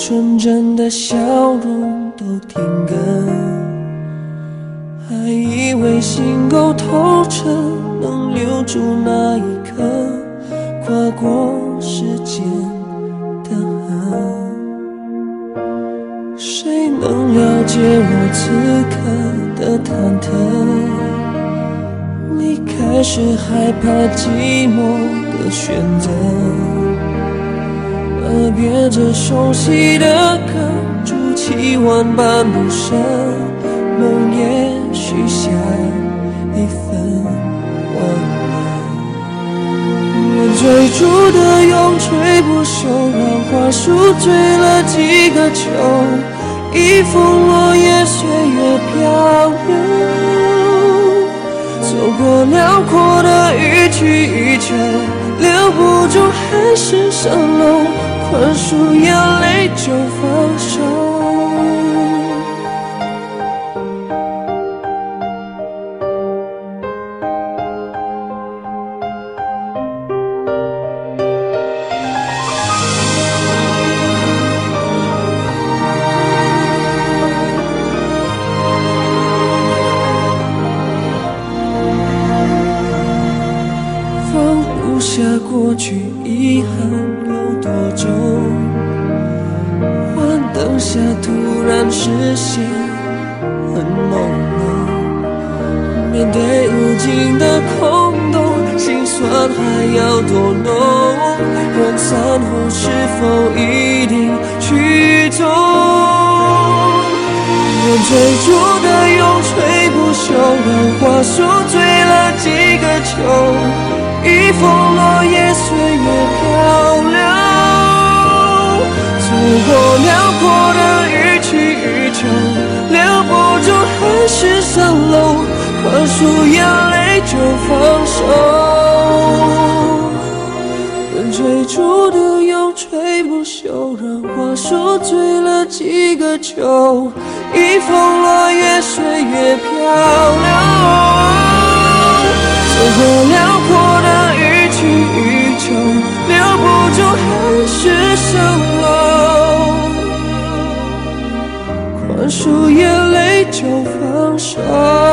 纯真的笑容都停更，还以为心够透彻，能留住那一刻跨过时间的河。谁能了解我此刻的忐忑？离开时害怕寂寞的选择，而别着熟悉的歌，筑起万般不舍，梦也许下一份忘了。愿追逐的永垂不朽，让花树醉了几个秋，一风落叶岁月漂流，走过辽阔的予取予求，留不住海市蜃楼，宽恕眼泪就放手。下过去遗憾有多重，幻灯下突然实现很朦胧，面对无尽的空洞，心酸还要多浓，人散后是否一定曲终？愿追逐的永垂不朽，让花树醉了几个秋，一风落叶岁月漂流，走过辽阔的予取予求，留不住海市蜃楼，宽恕眼泪就放手。愿追逐的永垂不朽，让花树醉了几个秋，一风落叶岁月漂流，走过辽阔的予取予求，留不住海市蜃楼，宽恕眼泪就放手。